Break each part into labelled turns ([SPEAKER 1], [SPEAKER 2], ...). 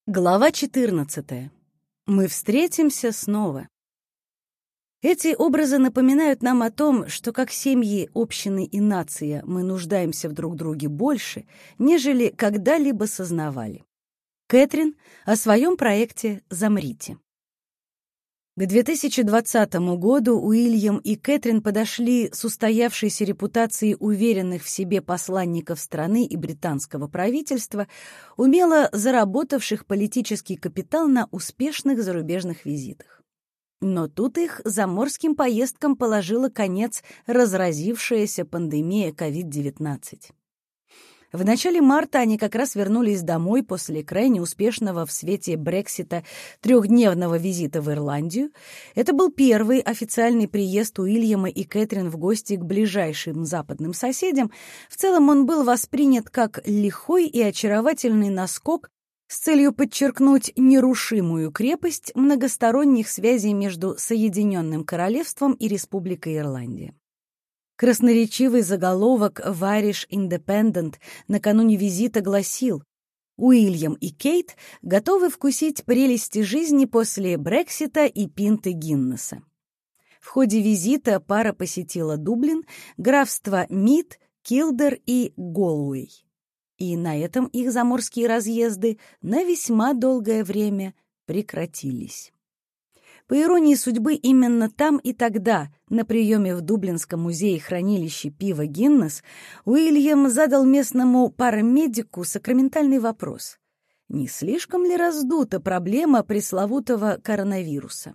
[SPEAKER 1] Глава 14. Мы встретимся снова. Эти образы напоминают нам о том, что как семьи, общины и нация мы нуждаемся в друг друге больше, нежели когда-либо сознавали. Кэтрин о своем проекте «Замрите». К 2020 году Уильям и Кэтрин подошли с устоявшейся репутацией уверенных в себе посланников страны и британского правительства, умело заработавших политический капитал на успешных зарубежных визитах. Но тут их заморским поездкам положила конец разразившаяся пандемия COVID-19. В начале марта они как раз вернулись домой после крайне успешного в свете Брексита трехдневного визита в Ирландию. Это был первый официальный приезд Уильяма и Кэтрин в гости к ближайшим западным соседям. В целом он был воспринят как лихой и очаровательный наскок с целью подчеркнуть нерушимую крепость многосторонних связей между Соединенным Королевством и Республикой Ирландия. Красноречивый заголовок в Irish Independent накануне визита гласил: «Уильям и Кейт готовы вкусить прелести жизни после Брексита и пинты Гиннесса». В ходе визита пара посетила Дублин, графства Мид, Килдер и Галуэй. И на этом их заморские разъезды на весьма долгое время прекратились. По иронии судьбы, именно там и тогда, на приеме в Дублинском музее-хранилище пива «Гиннес», Уильям задал местному парамедику сакраментальный вопрос: не слишком ли раздута проблема пресловутого коронавируса?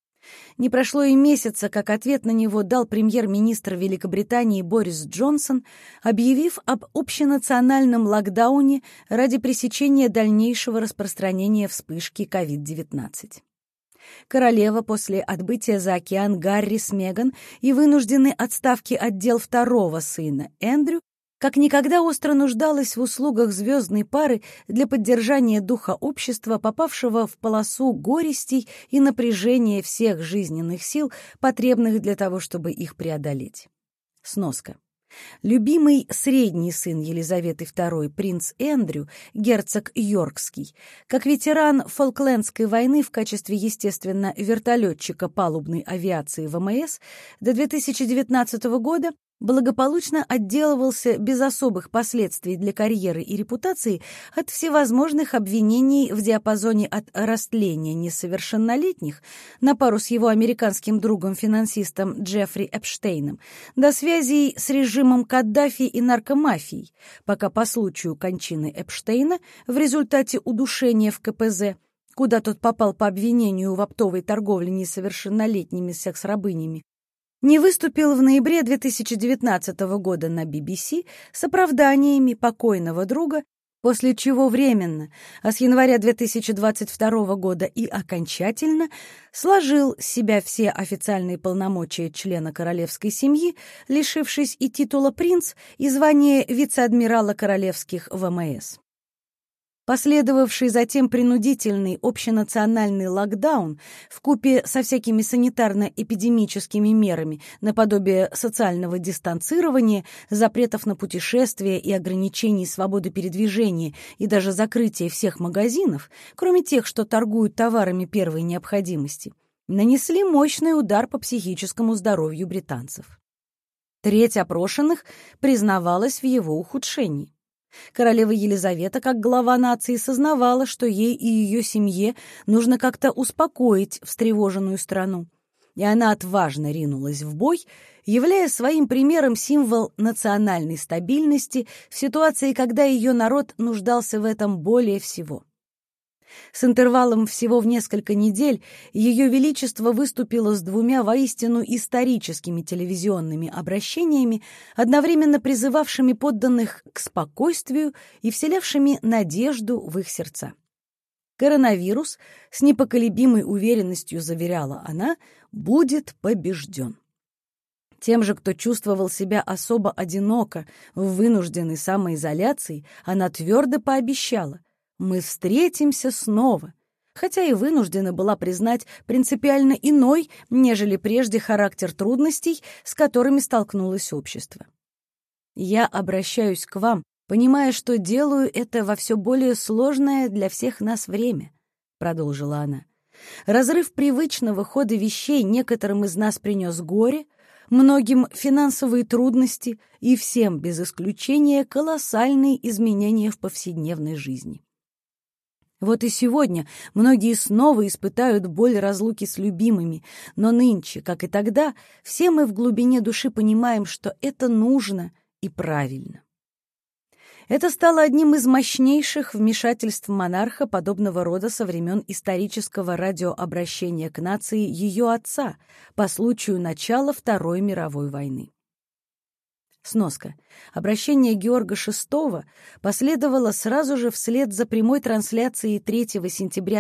[SPEAKER 1] Не прошло и месяца, как ответ на него дал премьер-министр Великобритании Борис Джонсон, объявив об общенациональном локдауне ради пресечения дальнейшего распространения вспышки COVID-19. Королева после отбытия за океан Гарри с Меган и вынужденной отставки от дел второго сына Эндрю как никогда остро нуждалась в услугах звездной пары для поддержания духа общества, попавшего в полосу горестей и напряжения всех жизненных сил, потребных для того, чтобы их преодолеть. Сноска. Любимый средний сын Елизаветы II, принц Эндрю, герцог Йоркский, как ветеран Фолклендской войны в качестве, естественно, вертолетчика палубной авиации ВМС, до 2019 года благополучно отделывался без особых последствий для карьеры и репутации от всевозможных обвинений в диапазоне от растления несовершеннолетних на пару с его американским другом-финансистом Джеффри Эпштейном до связей с режимом Каддафи и наркомафией, пока по случаю кончины Эпштейна в результате удушения в КПЗ, куда тот попал по обвинению в оптовой торговле несовершеннолетними секс-рабынями, не выступил в ноябре 2019 года на BBC с оправданиями покойного друга, после чего временно, а с января 2022 года и окончательно сложил с себя все официальные полномочия члена королевской семьи, лишившись и титула принц, и звания вице-адмирала королевских ВМС. Последовавший затем принудительный общенациональный локдаун вкупе со всякими санитарно-эпидемическими мерами наподобие социального дистанцирования, запретов на путешествия и ограничений свободы передвижения и даже закрытия всех магазинов, кроме тех, что торгуют товарами первой необходимости, нанесли мощный удар по психическому здоровью британцев. Треть опрошенных признавалась в его ухудшении. Королева Елизавета, как глава нации, сознавала, что ей и ее семье нужно как-то успокоить встревоженную страну. И она отважно ринулась в бой, являя своим примером символ национальной стабильности в ситуации, когда ее народ нуждался в этом более всего. С интервалом всего в несколько недель Ее Величество выступило с двумя воистину историческими телевизионными обращениями, одновременно призывавшими подданных к спокойствию и вселявшими надежду в их сердца. Коронавирус, с непоколебимой уверенностью заверяла она, будет побежден. Тем же, кто чувствовал себя особо одиноко в вынужденной самоизоляции, она твердо пообещала: «Мы встретимся снова», хотя и вынуждена была признать принципиально иной, нежели прежде, характер трудностей, с которыми столкнулось общество. «Я обращаюсь к вам, понимая, что делаю это во все более сложное для всех нас время, — продолжила она. Разрыв привычного хода вещей некоторым из нас принес горе, многим финансовые трудности и всем, без исключения, колоссальные изменения в повседневной жизни. Вот и сегодня многие снова испытают боль разлуки с любимыми, но нынче, как и тогда, все мы в глубине души понимаем, что это нужно и правильно. Это стало одним из мощнейших вмешательств монарха подобного рода со времен исторического радиообращения к нации ее отца по случаю начала Второй мировой войны. Сноска. Обращение Георга VI последовало сразу же вслед за прямой трансляцией 3 сентября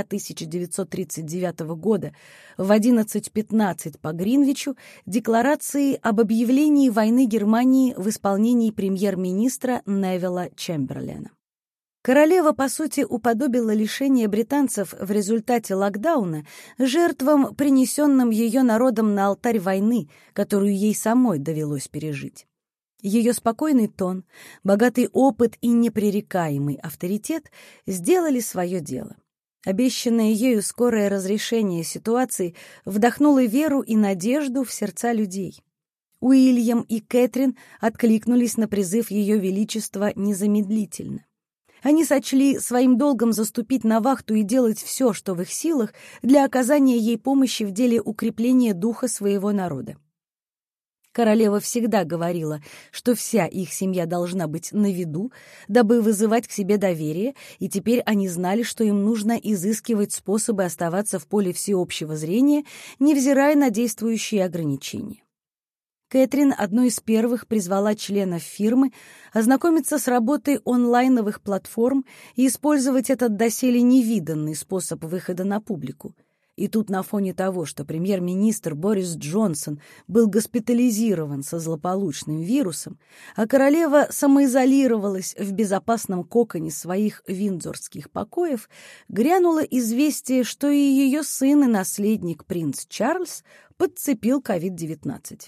[SPEAKER 1] 1939 года в 11:15 по Гринвичу декларации об объявлении войны Германии в исполнении премьер-министра Невилла Чемберлена. Королева, по сути, уподобила лишение британцев в результате локдауна жертвам, принесенным ее народом на алтарь войны, которую ей самой довелось пережить. Ее спокойный тон, богатый опыт и непререкаемый авторитет сделали свое дело. Обещанное ею скорое разрешение ситуации вдохнуло веру и надежду в сердца людей. Уильям и Кэтрин откликнулись на призыв Ее Величества незамедлительно. Они сочли своим долгом заступить на вахту и делать все, что в их силах, для оказания ей помощи в деле укрепления духа своего народа. Королева всегда говорила, что вся их семья должна быть на виду, дабы вызывать к себе доверие, и теперь они знали, что им нужно изыскивать способы оставаться в поле всеобщего зрения, невзирая на действующие ограничения. Кэтрин одной из первых призвала членов фирмы ознакомиться с работой онлайновых платформ и использовать этот доселе невиданный способ выхода на публику. И тут на фоне того, что премьер-министр Борис Джонсон был госпитализирован со злополучным вирусом, а королева самоизолировалась в безопасном коконе своих виндзорских покоев, грянуло известие, что и ее сын и наследник принц Чарльз подцепил COVID-19.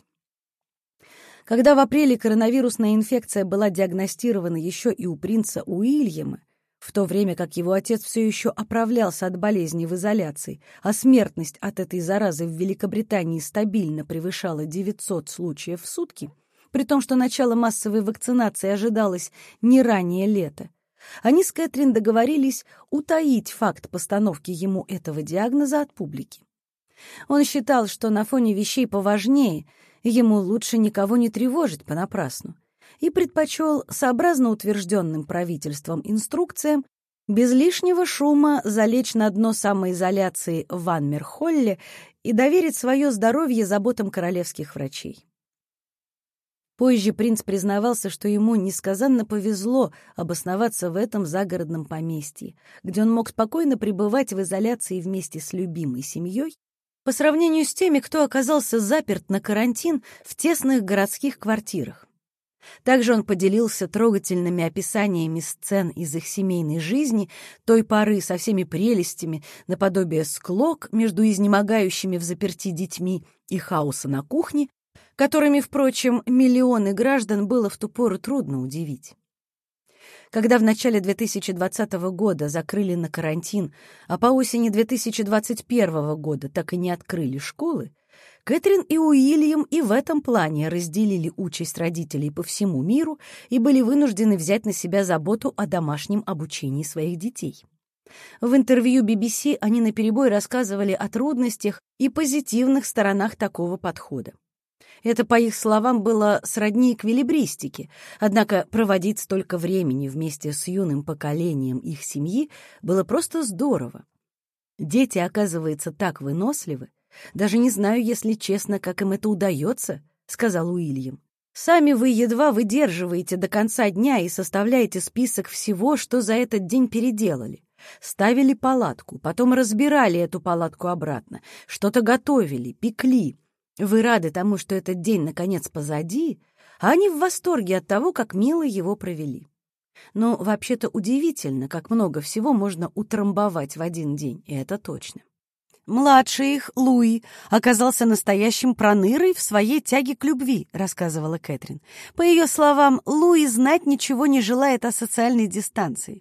[SPEAKER 1] Когда в апреле коронавирусная инфекция была диагностирована еще и у принца Уильяма, в то время как его отец все еще оправлялся от болезни в изоляции, а смертность от этой заразы в Великобритании стабильно превышала 900 случаев в сутки, при том, что начало массовой вакцинации ожидалось не ранее лета, они с Кэтрин договорились утаить факт постановки ему этого диагноза от публики. Он считал, что на фоне вещей поважнее ему лучше никого не тревожить понапрасну, и предпочел, сообразно утвержденным правительством инструкциям, без лишнего шума залечь на дно самоизоляции в Анмер-Холле и доверить свое здоровье заботам королевских врачей. Позже принц признавался, что ему несказанно повезло обосноваться в этом загородном поместье, где он мог спокойно пребывать в изоляции вместе с любимой семьей, по сравнению с теми, кто оказался заперт на карантин в тесных городских квартирах. Также он поделился трогательными описаниями сцен из их семейной жизни, той поры со всеми прелестями, наподобие склок между изнемогающими в заперти детьми и хаоса на кухне, которыми, впрочем, миллионы граждан было в ту пору трудно удивить. Когда в начале 2020 года закрыли на карантин, а по осени 2021 года так и не открыли школы, Кэтрин и Уильям и в этом плане разделили участь родителей по всему миру и были вынуждены взять на себя заботу о домашнем обучении своих детей. В интервью BBC они наперебой рассказывали о трудностях и позитивных сторонах такого подхода. Это, по их словам, было сродни эквилибристике, однако проводить столько времени вместе с юным поколением их семьи было просто здорово. Дети, оказывается, так выносливы. «Даже не знаю, если честно, как им это удается», — сказал Уильям. «Сами вы едва выдерживаете до конца дня и составляете список всего, что за этот день переделали. Ставили палатку, потом разбирали эту палатку обратно, что-то готовили, пекли. Вы рады тому, что этот день наконец позади, а они в восторге от того, как мило его провели. Но вообще-то удивительно, как много всего можно утрамбовать в один день, и это точно». Младший их, Луи, оказался настоящим пронырой в своей тяге к любви, рассказывала Кэтрин. По ее словам, Луи знать ничего не желает о социальной дистанции.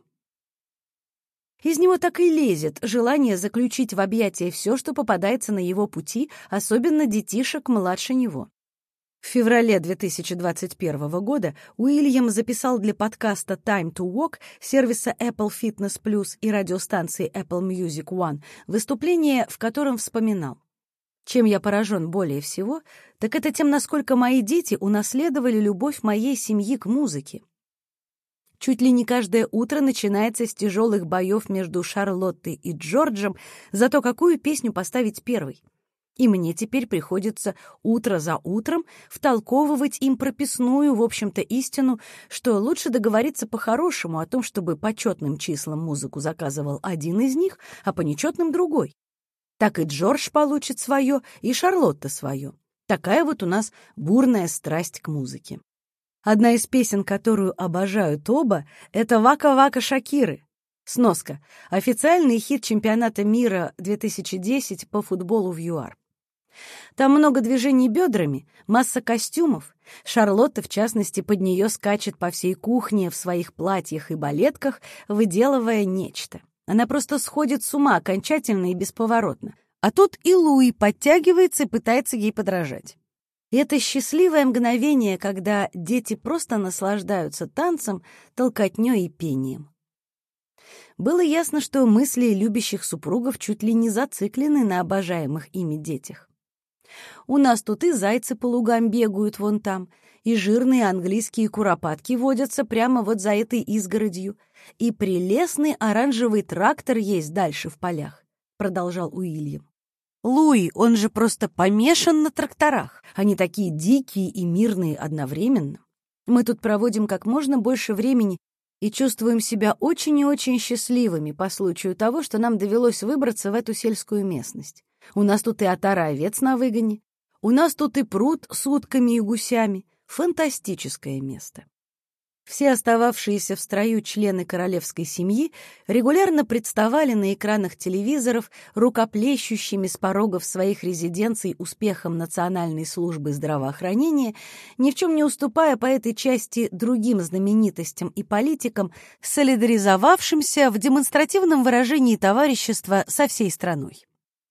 [SPEAKER 1] Из него так и лезет желание заключить в объятия все, что попадается на его пути, особенно детишек младше него. В феврале 2021 года Уильям записал для подкаста Time to Walk сервиса Apple Fitness Plus и радиостанции Apple Music One выступление, в котором вспоминал: «Чем я поражен более всего, так это тем, насколько мои дети унаследовали любовь моей семьи к музыке. Чуть ли не каждое утро начинается с тяжелых боев между Шарлоттой и Джорджем за то, какую песню поставить первой. И мне теперь приходится утро за утром втолковывать им прописную, в общем-то, истину, что лучше договориться по-хорошему о том, чтобы по четным числам музыку заказывал один из них, а по нечетным — другой. Так и Джордж получит свое, и Шарлотта свое. Такая вот у нас бурная страсть к музыке. Одна из песен, которую обожают оба, — это «Вака-Вака» Шакиры. Сноска. Официальный хит чемпионата мира 2010 по футболу в ЮАР. Там много движений бедрами, масса костюмов. Шарлотта, в частности, под нее скачет по всей кухне в своих платьях и балетках, выделывая нечто. Она просто сходит с ума окончательно и бесповоротно. А тут и Луи подтягивается и пытается ей подражать. И это счастливое мгновение, когда дети просто наслаждаются танцем, толкотнёй и пением. Было ясно, что мысли любящих супругов чуть ли не зациклены на обожаемых ими детях. У нас тут и зайцы по лугам бегают вон там, и жирные английские куропатки водятся прямо вот за этой изгородью, и прелестный оранжевый трактор есть дальше в полях», — продолжал Уильям. «Луи, он же просто помешан на тракторах. Они такие дикие и мирные одновременно. Мы тут проводим как можно больше времени и чувствуем себя очень и очень счастливыми по случаю того, что нам довелось выбраться в эту сельскую местность. У нас тут и отара овец на выгоне, у нас тут и пруд с утками и гусями. Фантастическое место». Все остававшиеся в строю члены королевской семьи регулярно представали на экранах телевизоров рукоплещущими с порогов своих резиденций успехом Национальной службы здравоохранения, ни в чем не уступая по этой части другим знаменитостям и политикам, солидаризовавшимся в демонстративном выражении товарищества со всей страной.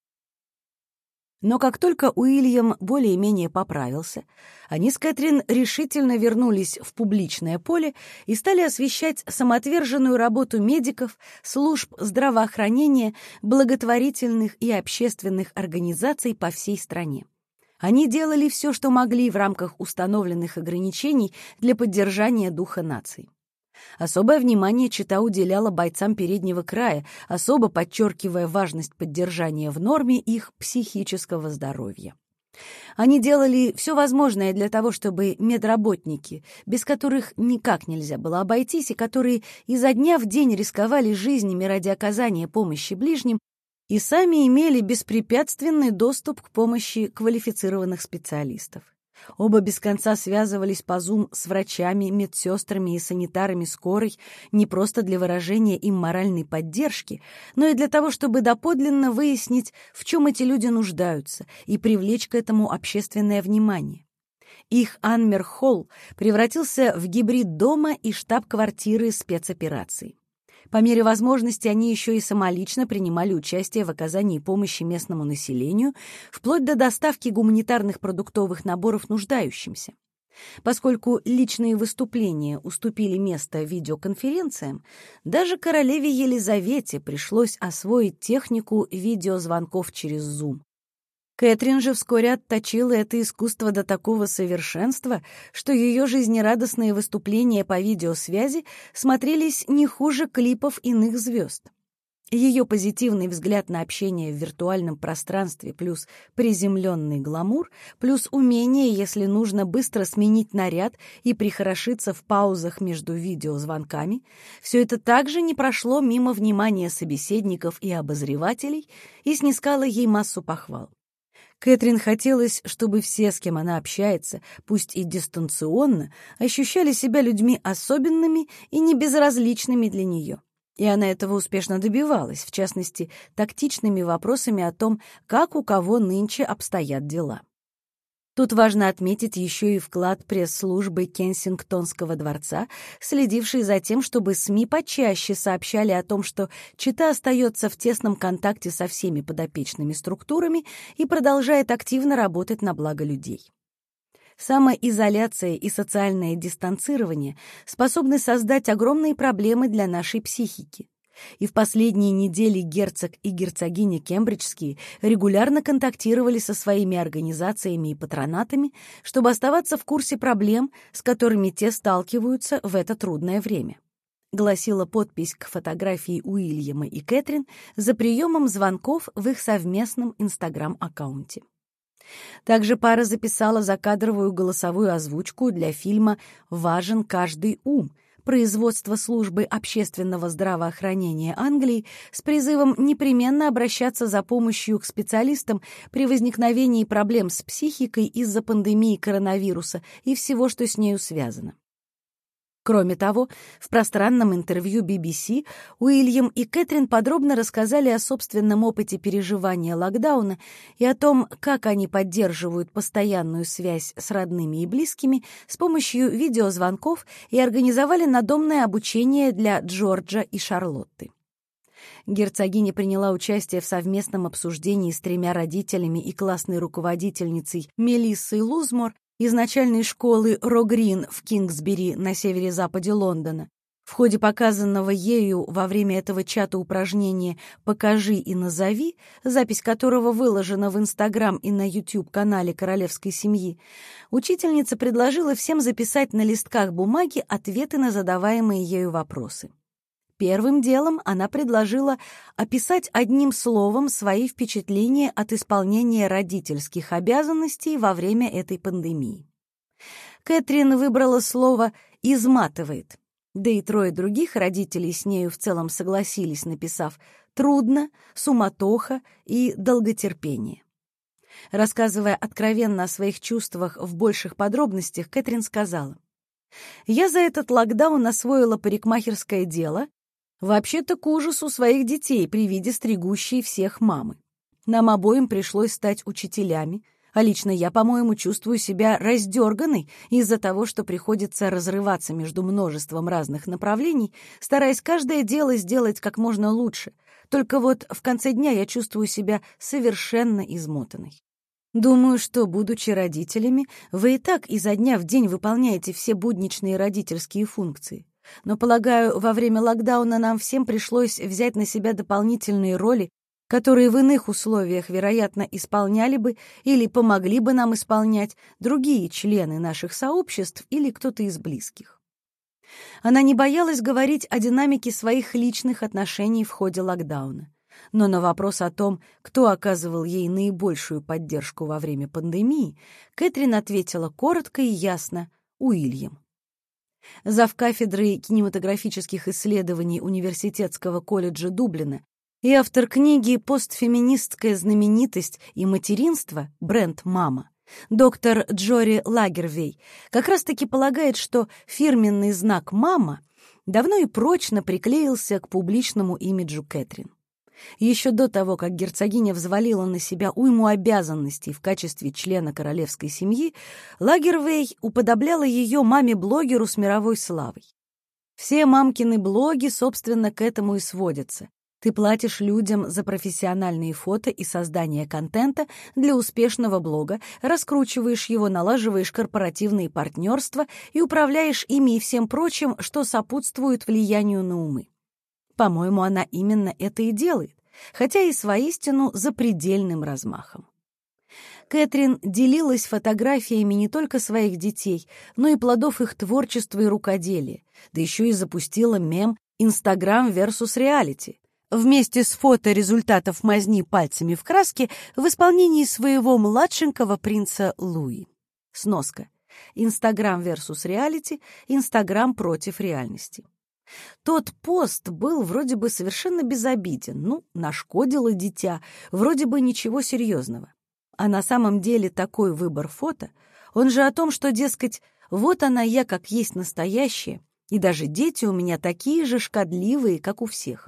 [SPEAKER 1] Но как только Уильям более-менее поправился, они с Кэтрин решительно вернулись в публичное поле и стали освещать самоотверженную работу медиков, служб здравоохранения, благотворительных и общественных организаций по всей стране. Они делали все, что могли в рамках установленных ограничений для поддержания духа нации. Особое внимание чета уделяла бойцам переднего края, особо подчеркивая важность поддержания в норме их психического здоровья. Они делали все возможное для того, чтобы медработники, без которых никак нельзя было обойтись и которые изо дня в день рисковали жизнями ради оказания помощи ближним, и сами имели беспрепятственный доступ к помощи квалифицированных специалистов. Оба без конца связывались по Zoom с врачами, медсестрами и санитарами скорой не просто для выражения им моральной поддержки, но и для того, чтобы доподлинно выяснить, в чем эти люди нуждаются, и привлечь к этому общественное внимание. Их Анмер-Холл превратился в гибрид дома и штаб-квартиры спецопераций. По мере возможности они еще и самолично принимали участие в оказании помощи местному населению, вплоть до доставки гуманитарных продуктовых наборов нуждающимся. Поскольку личные выступления уступили место видеоконференциям, даже королеве Елизавете пришлось освоить технику видеозвонков через Zoom. Кэтрин же вскоре отточила это искусство до такого совершенства, что ее жизнерадостные выступления по видеосвязи смотрелись не хуже клипов иных звезд. Ее позитивный взгляд на общение в виртуальном пространстве плюс приземленный гламур, плюс умение, если нужно, быстро сменить наряд и прихорошиться в паузах между видеозвонками, все это также не прошло мимо внимания собеседников и обозревателей и снискало ей массу похвал. Кэтрин хотелось, чтобы все, с кем она общается, пусть и дистанционно, ощущали себя людьми особенными и небезразличными для нее. И она этого успешно добивалась, в частности, тактичными вопросами о том, как у кого нынче обстоят дела. Тут важно отметить еще и вклад пресс-службы Кенсингтонского дворца, следившей за тем, чтобы СМИ почаще сообщали о том, что чета остается в тесном контакте со всеми подопечными структурами и продолжает активно работать на благо людей. Самоизоляция и социальное дистанцирование способны создать огромные проблемы для нашей психики. И в последние недели герцог и герцогиня Кембриджские регулярно контактировали со своими организациями и патронатами, чтобы оставаться в курсе проблем, с которыми те сталкиваются в это трудное время. Гласила подпись к фотографии Уильяма и Кэтрин за приемом звонков в их совместном Инстаграм-аккаунте. Также пара записала закадровую голосовую озвучку для фильма «Важен каждый ум», производства службы общественного здравоохранения Англии с призывом непременно обращаться за помощью к специалистам при возникновении проблем с психикой из-за пандемии коронавируса и всего, что с нею связано. Кроме того, в пространном интервью BBC Уильям и Кэтрин подробно рассказали о собственном опыте переживания локдауна и о том, как они поддерживают постоянную связь с родными и близкими с помощью видеозвонков и организовали надомное обучение для Джорджа и Шарлотты. Герцогиня приняла участие в совместном обсуждении с 3 родителями и классной руководительницей Мелиссой Лузмор из начальной школы Ро-Грин в Кингсбери на северо-западе Лондона. В ходе показанного ею во время этого чата упражнения «Покажи и назови», запись которого выложена в Инстаграм и на YouTube-канале королевской семьи, учительница предложила всем записать на листках бумаги ответы на задаваемые ею вопросы. Первым делом она предложила описать одним словом свои впечатления от исполнения родительских обязанностей во время этой пандемии. Кэтрин выбрала слово «изматывает», да и 3 других родителей с нею в целом согласились, написав «трудно», «суматоха» и «долготерпение». Рассказывая откровенно о своих чувствах в больших подробностях, Кэтрин сказала: «Я за этот локдаун освоила парикмахерское дело, вообще-то к ужасу своих детей при виде стригущей всех мамы. Нам обоим пришлось стать учителями, а лично я, по-моему, чувствую себя раздерганной из-за того, что приходится разрываться между множеством разных направлений, стараясь каждое дело сделать как можно лучше. Только вот в конце дня я чувствую себя совершенно измотанной. Думаю, что, будучи родителями, вы и так изо дня в день выполняете все будничные родительские функции. Но, полагаю, во время локдауна нам всем пришлось взять на себя дополнительные роли, которые в иных условиях, вероятно, исполняли бы или помогли бы нам исполнять другие члены наших сообществ или кто-то из близких». Она не боялась говорить о динамике своих личных отношений в ходе локдауна. Но на вопрос о том, кто оказывал ей наибольшую поддержку во время пандемии, Кэтрин ответила коротко и ясно: Уильям. Завкафедрой кинематографических исследований Университетского колледжа Дублина и автор книги «Постфеминистская знаменитость и материнство. Бренд «Мама», доктор Джори Лагервей, как раз-таки полагает, что фирменный знак «Мама» давно и прочно приклеился к публичному имиджу Кэтрин. Еще до того, как герцогиня взвалила на себя уйму обязанностей в качестве члена королевской семьи, Лагервей уподобляла ее маме-блогеру с мировой славой. Все мамкины блоги, собственно, к этому и сводятся. Ты платишь людям за профессиональные фото и создание контента для успешного блога, раскручиваешь его, налаживаешь корпоративные партнерства и управляешь ими и всем прочим, что сопутствует влиянию на умы. По-моему, она именно это и делает, хотя и с воистину запредельным размахом. Кэтрин делилась фотографиями не только своих детей, но и плодов их творчества и рукоделия, да еще и запустила мем «Инстаграм versus реалити» вместе с фото результатов мазни пальцами в краске в исполнении своего младшенького принца Луи. Сноска. Инстаграм versus реалити, Инстаграм против реальности. Тот пост был вроде бы совершенно безобиден, нашкодило дитя, вроде бы ничего серьезного. А на самом деле такой выбор фото, он же о том, что, дескать, вот она я как есть настоящая, И даже дети у меня такие же шкодливые, как у всех.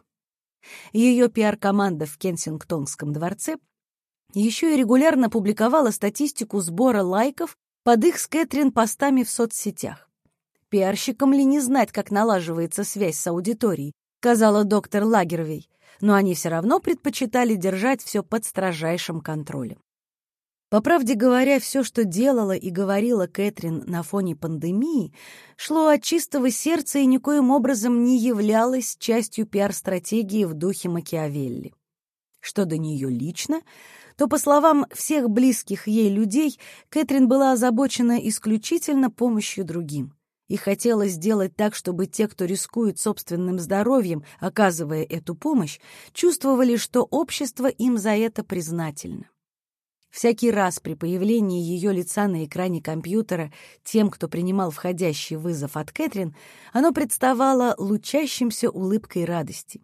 [SPEAKER 1] Ее пиар-команда в Кенсингтонском дворце еще и регулярно публиковала статистику сбора лайков под их с Кэтрин постами в соцсетях. «Пиарщикам ли не знать, как налаживается связь с аудиторией», сказала доктор Лагервей, но они все равно предпочитали держать все под строжайшим контролем. По правде говоря, все, что делала и говорила Кэтрин на фоне пандемии, шло от чистого сердца и никоим образом не являлось частью пиар-стратегии в духе Макиавелли. Что до нее лично, то, по словам всех близких ей людей, Кэтрин была озабочена исключительно помощью другим и хотела сделать так, чтобы те, кто рискует собственным здоровьем, оказывая эту помощь, чувствовали, что общество им за это признательно. Всякий раз при появлении ее лица на экране компьютера тем, кто принимал входящий вызов от Кэтрин, оно представало лучащимся улыбкой радости.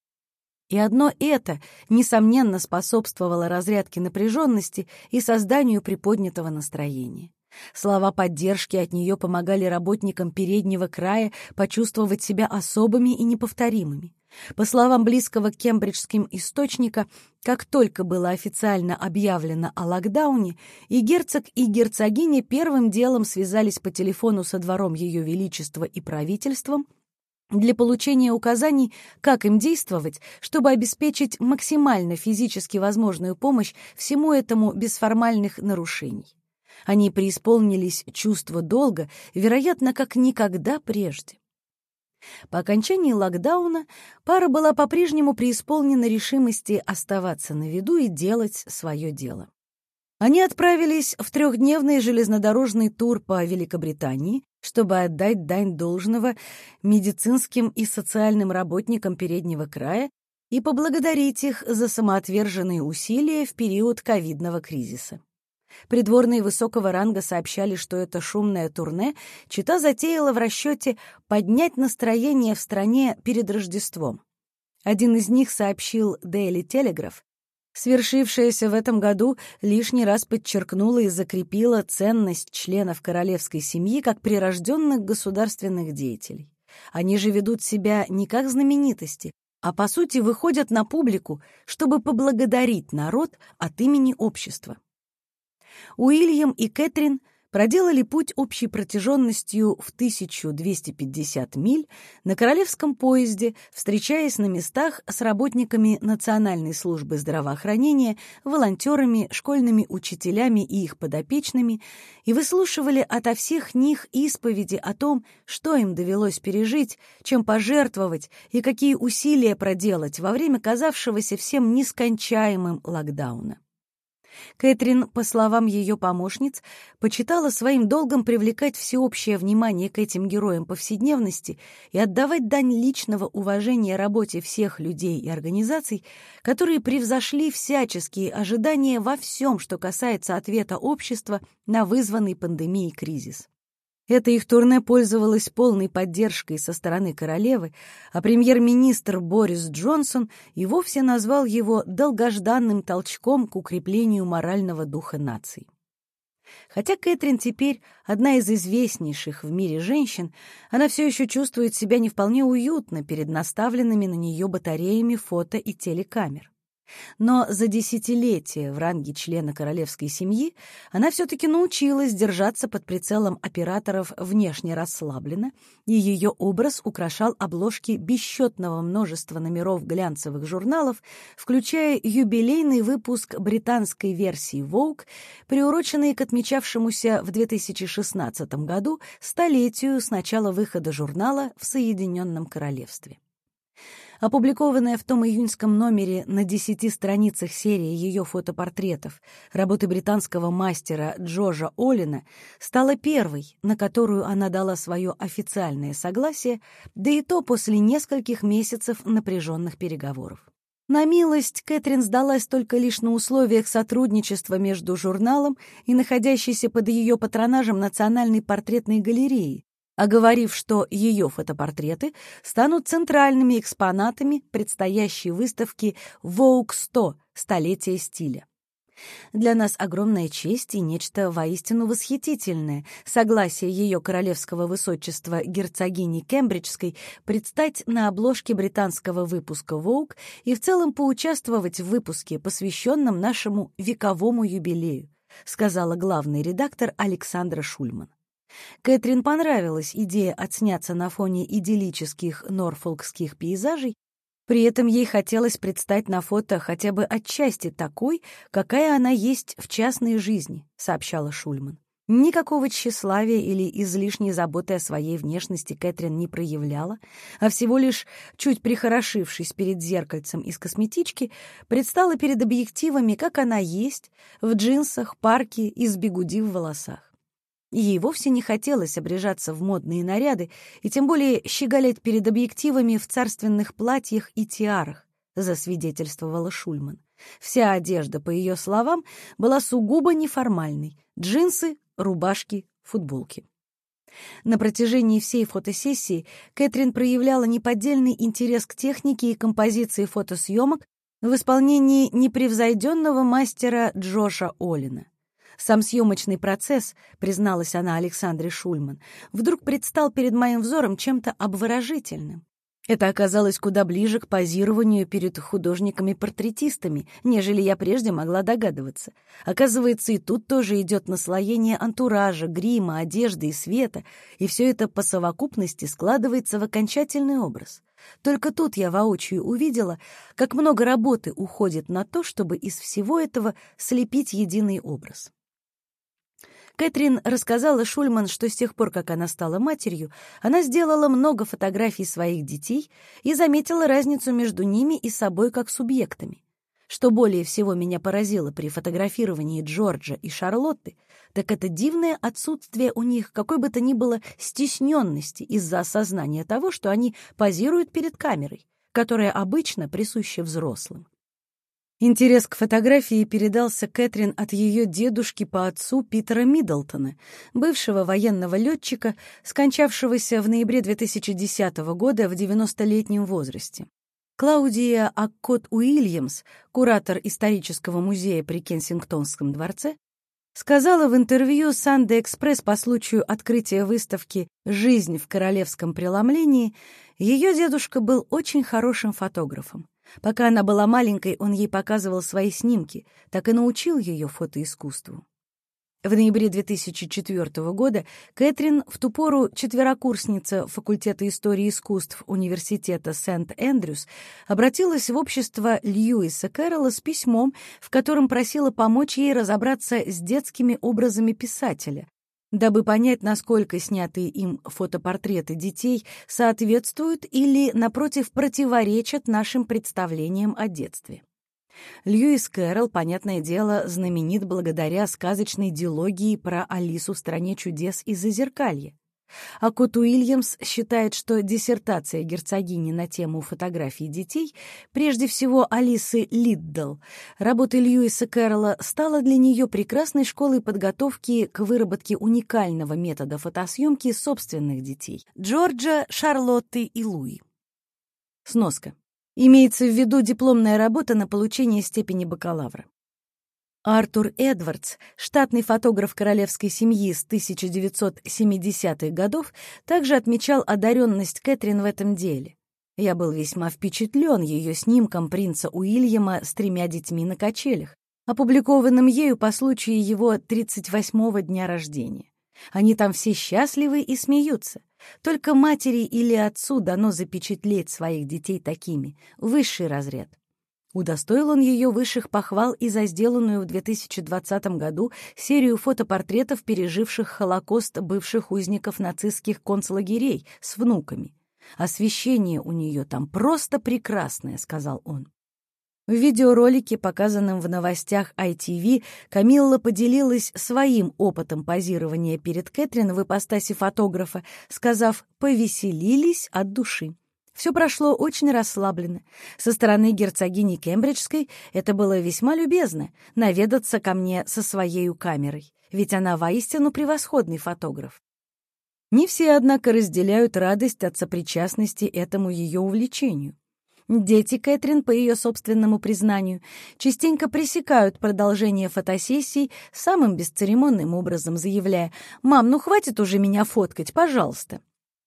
[SPEAKER 1] И одно это, несомненно, способствовало разрядке напряженности и созданию приподнятого настроения. Слова поддержки от нее помогали работникам переднего края почувствовать себя особыми и неповторимыми. По словам близкого к кембриджским источника, как только было официально объявлено о локдауне, и герцог, и герцогиня первым делом связались по телефону со двором Ее Величества и правительством для получения указаний, как им действовать, чтобы обеспечить максимально физически возможную помощь всему этому без формальных нарушений. Они преисполнились чувства долга, вероятно, как никогда прежде. По окончании локдауна пара была по-прежнему преисполнена решимости оставаться на виду и делать свое дело. Они отправились в 3-дневный железнодорожный тур по Великобритании, чтобы отдать дань должного медицинским и социальным работникам переднего края и поблагодарить их за самоотверженные усилия в период ковидного кризиса. Придворные высокого ранга сообщали, что это шумное турне чета затеяла в расчете поднять настроение в стране перед Рождеством. Один из них сообщил Daily Telegraph: свершившееся в этом году лишний раз подчеркнуло и закрепило ценность членов королевской семьи как прирожденных государственных деятелей. Они же ведут себя не как знаменитости, а по сути выходят на публику, чтобы поблагодарить народ от имени общества. Уильям и Кэтрин проделали путь общей протяженностью в 1250 миль на королевском поезде, встречаясь на местах с работниками Национальной службы здравоохранения, волонтерами, школьными учителями и их подопечными, и выслушивали ото всех них исповеди о том, что им довелось пережить, чем пожертвовать и какие усилия проделать во время казавшегося всем нескончаемым локдауна. Кэтрин, по словам ее помощниц, почитала своим долгом привлекать всеобщее внимание к этим героям повседневности и отдавать дань личного уважения работе всех людей и организаций, которые превзошли всяческие ожидания во всем, что касается ответа общества на вызванный пандемией кризис. Это их турне пользовалось полной поддержкой со стороны королевы, а премьер-министр Борис Джонсон и вовсе назвал его долгожданным толчком к укреплению морального духа наций. Хотя Кэтрин теперь одна из известнейших в мире женщин, она все еще чувствует себя не вполне уютно перед наставленными на нее батареями фото и телекамер. Но за десятилетия в ранге члена королевской семьи она все-таки научилась держаться под прицелом операторов внешне расслабленно, и ее образ украшал обложки бесчетного множества номеров глянцевых журналов, включая юбилейный выпуск британской версии Vogue, приуроченный к отмечавшемуся в 2016 году столетию с начала выхода журнала в Соединенном Королевстве. Опубликованная в том июньском номере на 10 страницах серия ее фотопортретов работы британского мастера Джорджа Оллина стала первой, на которую она дала свое официальное согласие, да и то после нескольких месяцев напряженных переговоров. На милость Кэтрин сдалась только лишь на условиях сотрудничества между журналом и находящейся под ее патронажем Национальной портретной галереей, оговорив, что ее фотопортреты станут центральными экспонатами предстоящей выставки Vogue 100 «Столетие стиля». Для нас огромная честь и нечто воистину восхитительное — согласие ее королевского высочества герцогини Кембриджской предстать на обложке британского выпуска Vogue и в целом поучаствовать в выпуске, посвященном нашему вековому юбилею, сказала главный редактор Александра Шульман. Кэтрин понравилась идея отсняться на фоне идиллических норфолкских пейзажей, при этом ей хотелось предстать на фото хотя бы отчасти такой, какая она есть в частной жизни, сообщала Шульман. Никакого тщеславия или излишней заботы о своей внешности Кэтрин не проявляла, а всего лишь, чуть прихорошившись перед зеркальцем из косметички, предстала перед объективами, как она есть, в джинсах, парке и с бигуди в волосах. Ей вовсе не хотелось обряжаться в модные наряды и тем более щеголять перед объективами в царственных платьях и тиарах, засвидетельствовала Шульман. Вся одежда, по ее словам, была сугубо неформальной — джинсы, рубашки, футболки. На протяжении всей фотосессии Кэтрин проявляла неподдельный интерес к технике и композиции фотосъемок в исполнении непревзойденного мастера Джоша Олина. Сам съемочный процесс, призналась она Александре Шульман, вдруг предстал перед моим взором чем-то обворожительным. Это оказалось куда ближе к позированию перед художниками-портретистами, нежели я прежде могла догадываться. Оказывается, и тут тоже идет наслоение антуража, грима, одежды и света, и все это по совокупности складывается в окончательный образ. Только тут я воочию увидела, как много работы уходит на то, чтобы из всего этого слепить единый образ. Кэтрин рассказала Шульман, что с тех пор, как она стала матерью, она сделала много фотографий своих детей и заметила разницу между ними и собой как субъектами. Что более всего меня поразило при фотографировании Джорджа и Шарлотты, так это дивное отсутствие у них какой бы то ни было стесненности из-за осознания того, что они позируют перед камерой, которая обычно присуща взрослым. Интерес к фотографии передался Кэтрин от ее дедушки по отцу Питера Миддлтона, бывшего военного летчика, скончавшегося в ноябре 2010 года в 90-летнем возрасте. Клаудия Аккот-Уильямс, куратор исторического музея при Кенсингтонском дворце, сказала в интервью Sunday Express по случаю открытия выставки «Жизнь в королевском преломлении», ее дедушка был очень хорошим фотографом. Пока она была маленькой, он ей показывал свои снимки, так и научил ее фотоискусству. В ноябре 2004 года Кэтрин, в ту пору четверокурсница факультета истории искусств университета Сент-Эндрюс, обратилась в общество Льюиса Кэрролла с письмом, в котором просила помочь ей разобраться с детскими образами писателя, дабы понять, насколько снятые им фотопортреты детей соответствуют или, напротив, противоречат нашим представлениям о детстве. Льюис Кэрролл, понятное дело, знаменит благодаря сказочной дилогии про Алису в «Стране чудес» и «Зазеркалье». А Кот Уильямс считает, что диссертация герцогини на тему фотографий детей, прежде всего Алисы Лиддл, работы Льюиса Кэрролла, стала для нее прекрасной школой подготовки к выработке уникального метода фотосъемки собственных детей — Джорджа, Шарлотты и Луи. Сноска. Имеется в виду дипломная работа на получение степени бакалавра. Артур Эдвардс, штатный фотограф королевской семьи с 1970-х годов, также отмечал одаренность Кэтрин в этом деле. «Я был весьма впечатлен ее снимком принца Уильяма с 3 детьми на качелях, опубликованным ею по случаю его 38-го дня рождения. Они там все счастливы и смеются. Только матери или отцу дано запечатлеть своих детей такими, высший разряд». Удостоил он ее высших похвал и за сделанную в 2020 году серию фотопортретов переживших Холокост бывших узников нацистских концлагерей с внуками. «Освещение у нее там просто прекрасное», — сказал он. В видеоролике, показанном в новостях ITV, Камилла поделилась своим опытом позирования перед Кэтрин в ипостаси фотографа, сказав «повеселились от души». Все прошло очень расслабленно. Со стороны герцогини Кембриджской это было весьма любезно — наведаться ко мне со своею камерой, ведь она воистину превосходный фотограф. Не все, однако, разделяют радость от сопричастности этому ее увлечению. Дети Кэтрин, по ее собственному признанию, частенько пресекают продолжение фотосессий самым бесцеремонным образом, заявляя: «Мам, ну хватит уже меня фоткать, пожалуйста».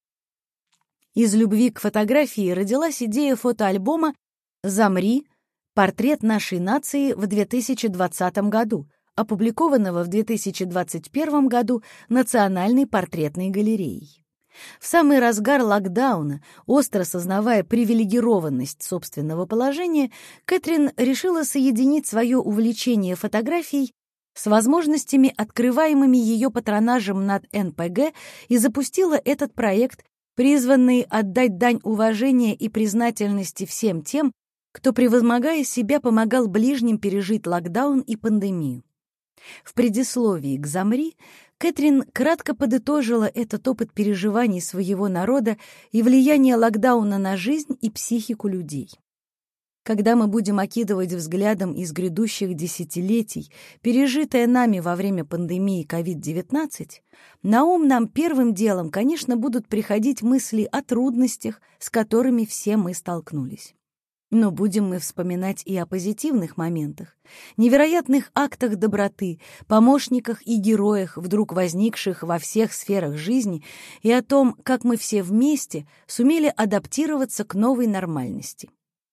[SPEAKER 1] Из любви к фотографии родилась идея фотоальбома «Замри. Портрет нашей нации» в 2020 году, опубликованного в 2021 году Национальной портретной галереей. В самый разгар локдауна, остро сознавая привилегированность собственного положения, Кэтрин решила соединить свое увлечение фотографией с возможностями, открываемыми ее патронажем над НПГ, и запустила этот проект, призванный отдать дань уважения и признательности всем тем, кто, превозмогая себя, помогал ближним пережить локдаун и пандемию. В предисловии к «Замри» Кэтрин кратко подытожила этот опыт переживаний своего народа и влияние локдауна на жизнь и психику людей. Когда мы будем окидывать взглядом из грядущих десятилетий пережитое нами во время пандемии COVID-19, на ум нам первым делом, конечно, будут приходить мысли о трудностях, с которыми все мы столкнулись. Но будем мы вспоминать и о позитивных моментах, невероятных актах доброты, помощниках и героях, вдруг возникших во всех сферах жизни, и о том, как мы все вместе сумели адаптироваться к новой нормальности.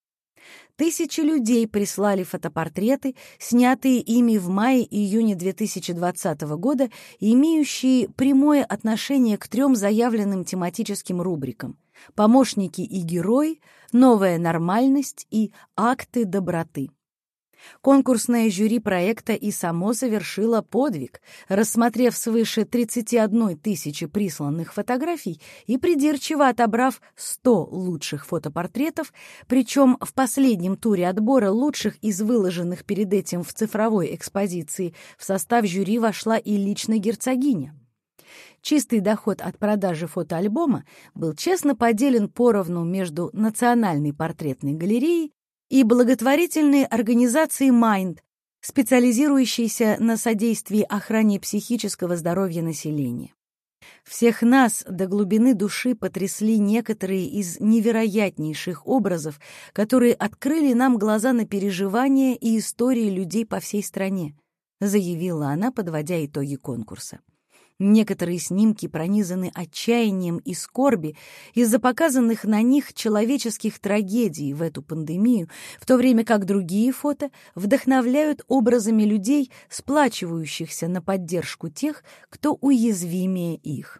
[SPEAKER 1] Тысячи людей прислали фотопортреты, снятые ими в мае-июне 2020 года и имеющие прямое отношение к 3 заявленным тематическим рубрикам: «Помощники и герои», «Новая нормальность» и «Акты доброты». Конкурсное жюри проекта и само совершило подвиг, рассмотрев свыше 31 тысячи присланных фотографий и придирчиво отобрав 100 лучших фотопортретов, причем в последнем туре отбора лучших из выложенных перед этим в цифровой экспозиции в состав жюри вошла и лично герцогиня. Чистый доход от продажи фотоальбома был честно поделен поровну между Национальной портретной галереей и благотворительной организацией Mind, специализирующейся на содействии охране психического здоровья населения. Всех нас до глубины души потрясли некоторые из невероятнейших образов, которые открыли нам глаза на переживания и истории людей по всей стране, заявила она, подводя итоги конкурса. Некоторые снимки пронизаны отчаянием и скорби из-за показанных на них человеческих трагедий в эту пандемию, в то время как другие фото вдохновляют образами людей, сплачивающихся на поддержку тех, кто уязвимее их.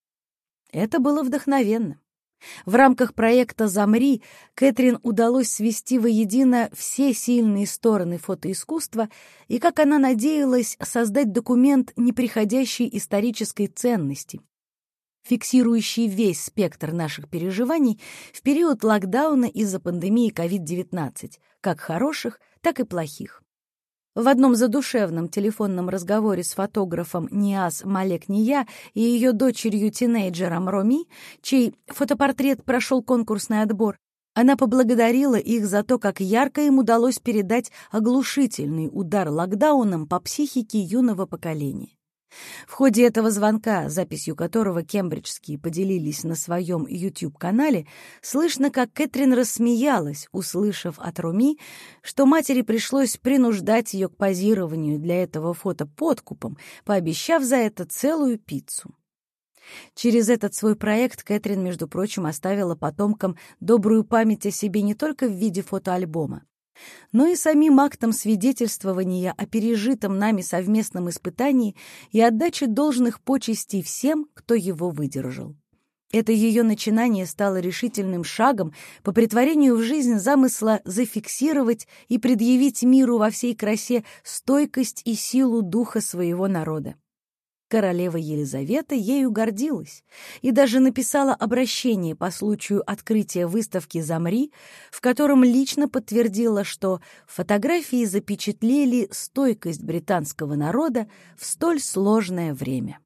[SPEAKER 1] Это было вдохновенно. В рамках проекта «Замри» Кэтрин удалось свести воедино все сильные стороны фотоискусства и, как она надеялась, создать документ непреходящей исторической ценности, фиксирующий весь спектр наших переживаний в период локдауна из-за пандемии COVID-19, как хороших, так и плохих. В одном задушевном телефонном разговоре с фотографом Ниаз Малекния и ее дочерью-тинейджером Роми, чей фотопортрет прошел конкурсный отбор, она поблагодарила их за то, как ярко им удалось передать оглушительный удар локдауном по психике юного поколения. В ходе этого звонка, записью которого кембриджские поделились на своем YouTube-канале, слышно, как Кэтрин рассмеялась, услышав от Роми, что матери пришлось принуждать ее к позированию для этого фото подкупом, пообещав за это целую пиццу. Через этот свой проект Кэтрин, между прочим, оставила потомкам добрую память о себе не только в виде фотоальбома, но и самим актом свидетельствования о пережитом нами совместном испытании и отдаче должных почестей всем, кто его выдержал. Это ее начинание стало решительным шагом по претворению в жизнь замысла зафиксировать и предъявить миру во всей красе стойкость и силу духа своего народа. Королева Елизавета ею гордилась и даже написала обращение по случаю открытия выставки «Замри», в котором лично подтвердила, что фотографии запечатлели стойкость британского народа в столь сложное время.